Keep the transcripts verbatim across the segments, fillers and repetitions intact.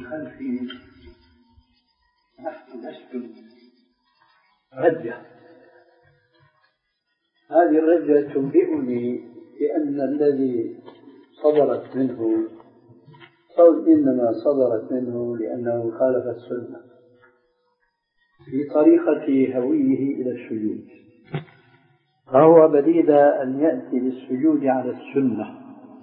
خلفي نحن نسجد رجة. هذه الرجة تنبئني بأن الذي صدرت منه قول إنما صدرت منه لأنه خالف السنة في طريقة هويه إلى السجود، فهو بديل أن يأتي بالسجود على السنة،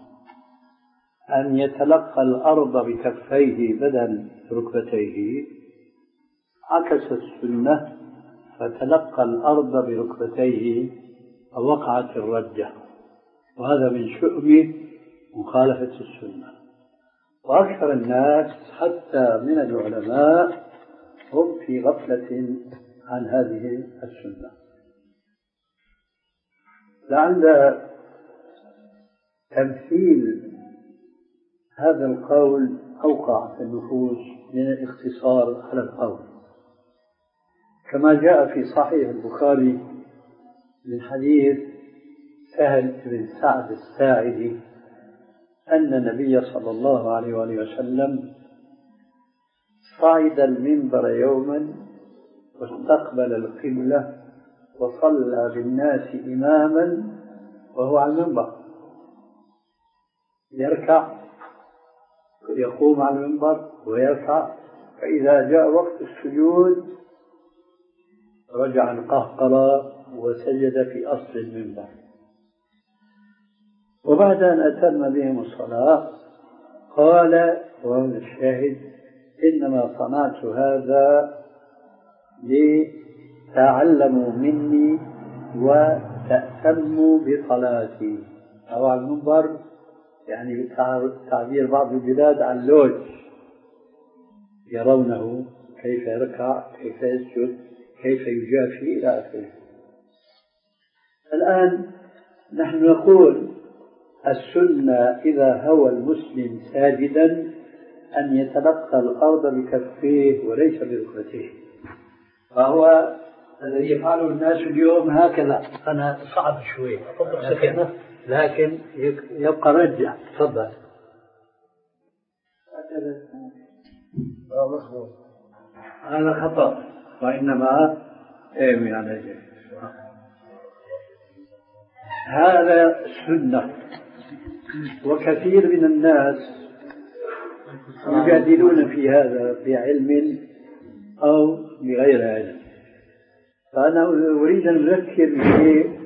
أن يتلقى الأرض بكفيه بدل ركبتيه، عكس السنة فتلقى الأرض بركبتيه فوقعت الرجة، وهذا من شؤم مخالفة السنة. وأكثر الناس حتى من العلماء هم في غفلة عن هذه السنة. لعل تمثيل هذا القول أوقع في النفوس من الاختصار على القول، كما جاء في صحيح البخاري من حديث سهل بن سعد الساعدي أن النبي صلى الله عليه وآله وسلم صعد المنبر يوما واستقبل القبلة وصلى بالناس إماما وهو على المنبر، يركع يقوم على المنبر ويركع، فإذا جاء وقت السجود رجع القهقرة وسجد في أصل المنبر. وبعد أن أتم بهم الصلاة قال وهنا الشاهد: إنما صنعت هذا لتعلموا مني وتأتموا بصلاتي. أو على المنبر يعني بتعبير بعض البلاد عن اللوج، يرونه كيف يركع، كيف يسجد، كيف يجافي إلى آخره. الآن نحن نقول السنة إذا هوى المسلم ساجدا أن يتلقى الأرض بكفيه وليس بركبتيه، فهو الذي يفعله الناس اليوم هكذا. أنا صعب شوي لكن, لكن يبقى رجع. تفضل. هذا خطأ، وإنما إيه على جهة هذا السنة. وكثير من الناس يجادلون في هذا بعلم أو بغير علم، فأنا أريد أن أذكر بشيء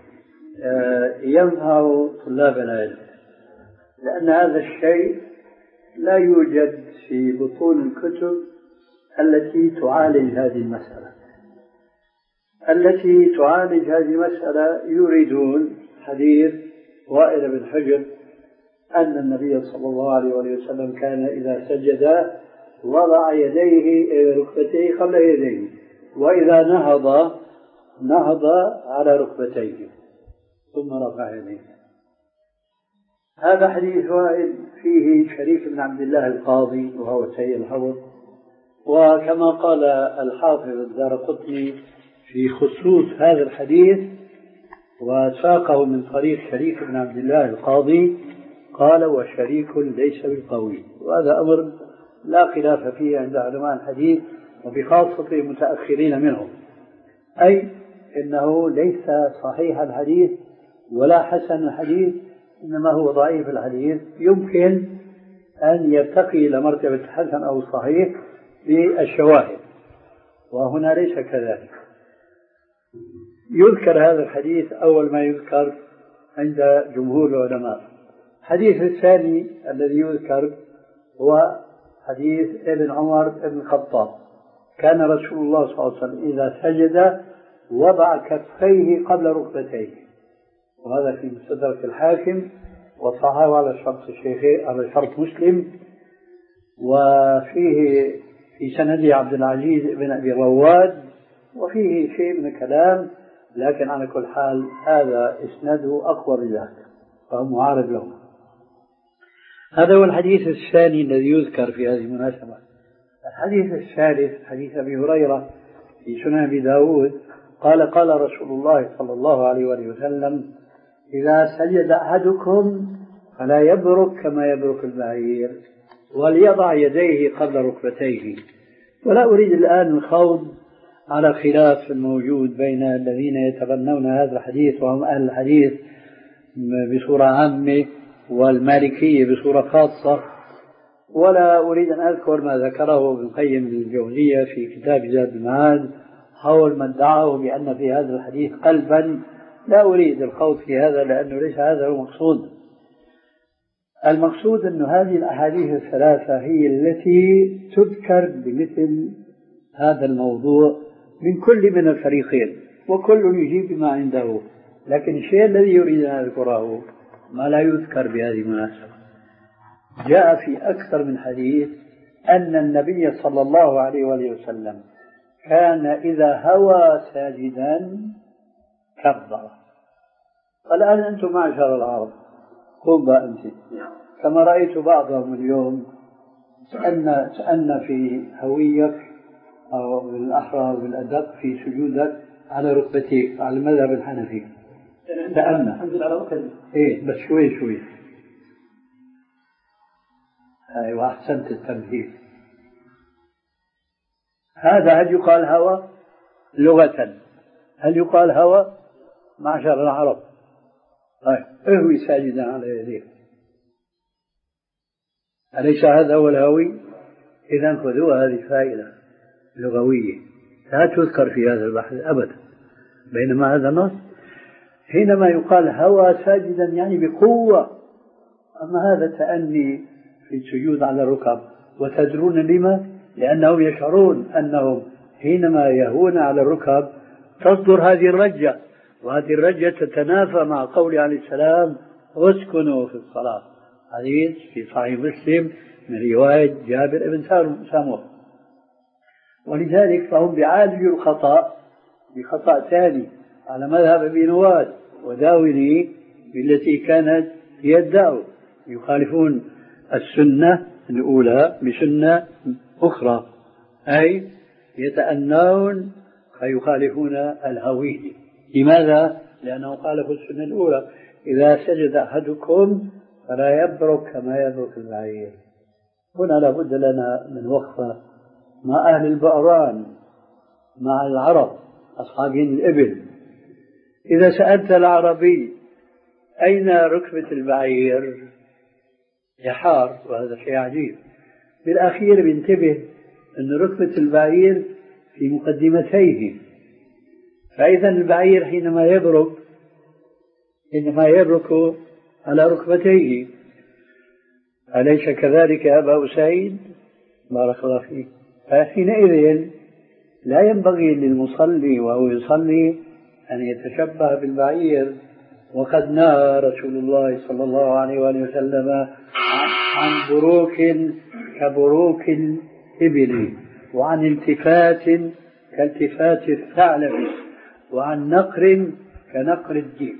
ينفع طلاب العلم، لأن هذا الشيء لا يوجد في بطون الكتب التي تعالج هذه المسألة. التي تعالج هذه المسألة يريدون حديث وائل بن حجر أن النبي صلى الله عليه وسلم كان إذا سجد وضع يديه ركبتيه قبل يديه، وإذا نهض نهض على ركبتيه ثم رفع يديه. هذا حديث وائل فيه شريك بن عبد الله القاضي وهو سيء الحفظ، وكما قال الحافظ الدارقطني في خصوص هذا الحديث وساقه من طريق شريك بن عبد الله القاضي قال: وشريك ليس بالقوي. وهذا أمر لا خلاف فيه عند علماء الحديث وبخاصة المتأخرين منهم، أي إنه ليس صحيح الحديث ولا حسن الحديث، إنما هو ضعيف الحديث، يمكن أن يرتقي إلى مرتبة الحسن أو الصحيح بالشواهد، وهنا ليس كذلك. يذكر هذا الحديث أول ما يذكر عند جمهور العلماء. الحديث الثاني الذي يذكر هو حديث ابن عمر بن الخطاب: كان رسول الله صلى الله عليه وسلم إذا سجد وضع كفيه قبل ركبتيه، وهذا في مستدرك الحاكم وصححه على شرط الشيخين على شرط مسلم، وفيه في سنده عبد العزيز بن أبي رواد، وفيه شيء من الكلام، لكن على كل حال هذا إسناده أقوى من ذاك فهو معارض له. هذا هو الحديث الثاني الذي يذكر في هذه المناسبة. الحديث الثالث حديث أبي هريرة في سنن أبي داود قال: قال رسول الله صلى الله عليه وآله وسلم: إذا سجد أحدكم فلا يبرك كما يبرك البعير، وليضع يديه قبل ركبتيه. ولا أريد الآن الخوض على خلاف الموجود بين الذين يتبنون هذا الحديث وهم أهل الحديث بصورة عامة والمالكية بصورة خاصة، ولا أريد أن أذكر ما ذكره ابن القيم الجوزية في كتاب زاد المعاد حول من دعاه بأن في هذا الحديث قلبا. لا أريد الخوض في هذا لأنه ليس هذا هو المقصود. المقصود أن هذه الأحاديث الثلاثة هي التي تذكر بمثل هذا الموضوع من كل من الفريقين، وكل يجيب بما عنده، لكن الشيء الذي يريد أن يذكره ما لا يذكر بهذه المناسبة. جاء في أكثر من حديث أن النبي صلى الله عليه وآله وسلم كان إذا هوى ساجدا كبر. الآن أنتم معشر العرب قم بقى أنت كما رأيت بعضهم اليوم سألنا, سألنا في هويك أو بالأحرى بالأدق في سجودك على ركبتيك على المذهب الحنفي. سألنا أنزل على ركبتي إيه بس شوي شوي. أيوة أحسنت التمثيل. هذا هل يقال هوى لغة؟ هل يقال هوى معشر العرب؟ طيب اهوي ساجدا على يديه، أليس هذا هو الهوي؟ إذا خذوا هذه فائدة لغوية لا تذكر في هذا البحث أبدا. بينما هذا النص حينما يقال هوى ساجدا يعني بقوة، أما هذا تأني في السجود على الركب. وتدرون لما؟ لأنهم يشعرون أنهم حينما يهون على الركب تصدر هذه الرجة، وهذه الرجة تتنافى مع قول عليه السلام اسكنوا في الصلاة، حديث في صحيح مسلم من رواية جابر بن سمرة. ولذلك فهم بيعالجوا الخطأ بخطأ ثاني على مذهب ابن نواس وداولي بالتي كانت يدعوا يخالفون السنة الأولى بسنة أخرى، أي يتأنون فيخالفون الهوي. لماذا؟ لأنه خالفوا السنة الأولى إذا سجد أحدكم فلا يبرك كما يبرك البعير. هنا لابد لنا من وقفة مع أهل البأران مع العرب أصحابين الإبل. إذا سألت العربي أين ركبة البعير يحار، وهذا شيء عجيب. بالأخير بينتبه أن ركبة البعير في مقدمتيه، فإذا البعير حينما يبرك إنما يبرك على ركبتيه. أليس كذلك يا أبا أسيد؟ بارك الله فيك. فحينئذ لا ينبغي للمصلي وهو يصلي أن يتشبه بالبعير. وقد نهى رسول الله صلى الله عليه وآله وسلم عن بروك كبروك الإبل، وعن التفات كالتفات الثعلب، وعن نقر كنقر الديك.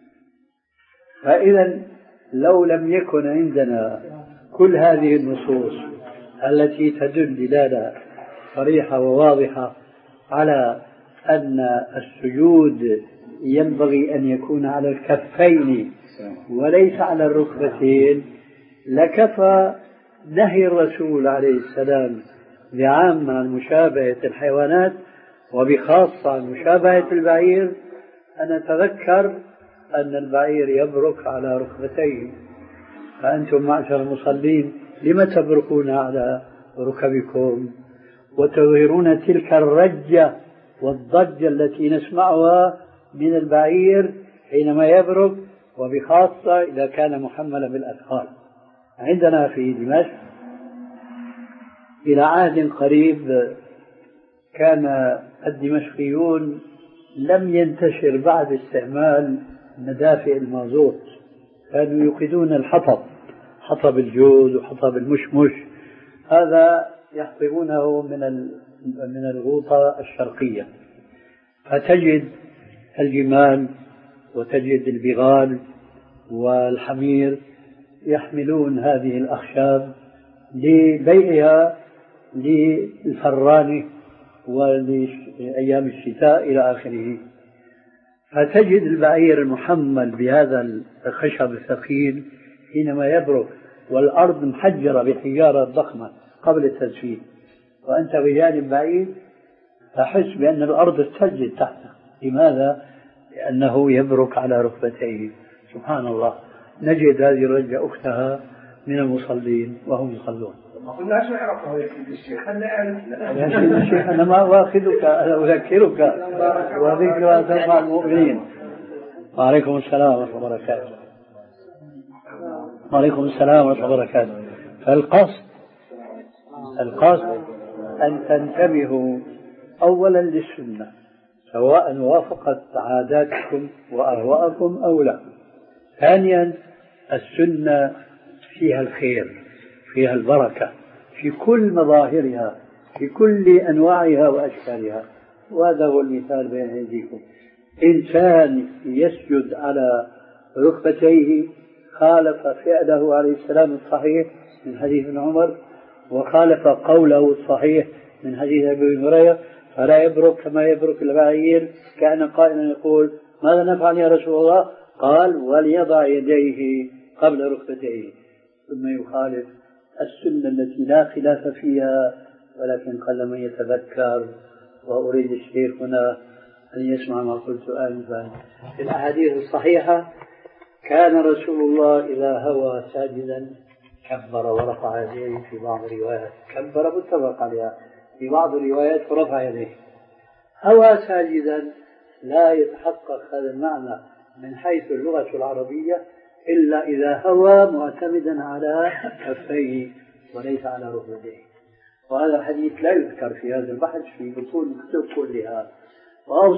فإذا لو لم يكن عندنا كل هذه النصوص التي تدل دلالة صريحة وواضحة على أن السجود ينبغي أن يكون على الكفين وليس على الركبتين، لكفى نهي الرسول عليه السلام بعامة عن مشابهة الحيوانات وبخاصة عن مشابهة البعير أن نتذكر أن البعير يبرك على ركبتيه. فأنتم معشر المصلين لم تبركون على ركبكم وتظهرون تلك الرجة والضجة التي نسمعها من البعير حينما يبرك، وبخاصة إذا كان محملا بالأثقال. عندنا في دمشق إلى عهد قريب كان الدمشقيون لم ينتشر بعد استعمال مدافئ المازوت، كانوا يوقدون الحطب، حطب الجوز وحطب المشمش، هذا يحطبونه من من الغوطة الشرقية. فتجد الجمال وتجد البغال والحمير يحملون هذه الأخشاب لبيعها للفران ولأيام الشتاء إلى آخره. فتجد البعير المحمل بهذا الخشب الثقيل حينما يبرك والأرض محجرة بحجارة ضخمة قبل التجفيف، وأنت بجانب بعيد تحس بأن الأرض ارتجت تحته. لماذا؟ لأنه يبرك على ركبتيه. سبحان الله. نجد هذه الرجة أختها من المصلين وهم يصلون. ما قلناش نعرفه يا سيدي الشيخ، خلنا يا سيدي الشيخ أنا ما أواخذك، أنا أذكرك وذكرى تنفع المؤمنين. وعليكم السلام ورحمة الله وبركاته. وعليكم السلام ورحمة الله وبركاته. فالقصد القصد أن تنتبهوا أولا للسنة، سواء وافقت عاداتكم وأهواءكم أو لا. ثانيا السنة فيها الخير، فيها البركة في كل مظاهرها، في كل أنواعها وأشكالها. وهذا هو المثال بين أيديكم. إنسان يسجد على ركبتيه خالف فعله عليه السلام الصحيح من حديث ابن عمر، وخالف قوله الصحيح من حديث أبي هريرة، فلا يبرك كما يبرك البعير، كان قائلا يقول ماذا نفعل يا رسول الله؟ قال وليضع يديه قبل ركبتيه. ثم يخالف السنة التي لا خلاف فيها، ولكن قل من يتذكر. وأريد الشيخ هنا أن يسمع ما قلت آنفا. في الأحاديث الصحيحة كان رسول الله إذا هوى ساجدا كبر ورفع يديه، في بعض الروايات كبر متفق عليها، في بعض الروايات ورفع يديه. هوى ساجدا لا يتحقق هذا المعنى من حيث اللغة العربية إلا إذا هوى معتمدا على كفيه وليس على ركبتيه. وهذا الحديث لا يذكر في هذا البحث في بطون الكتب كلها.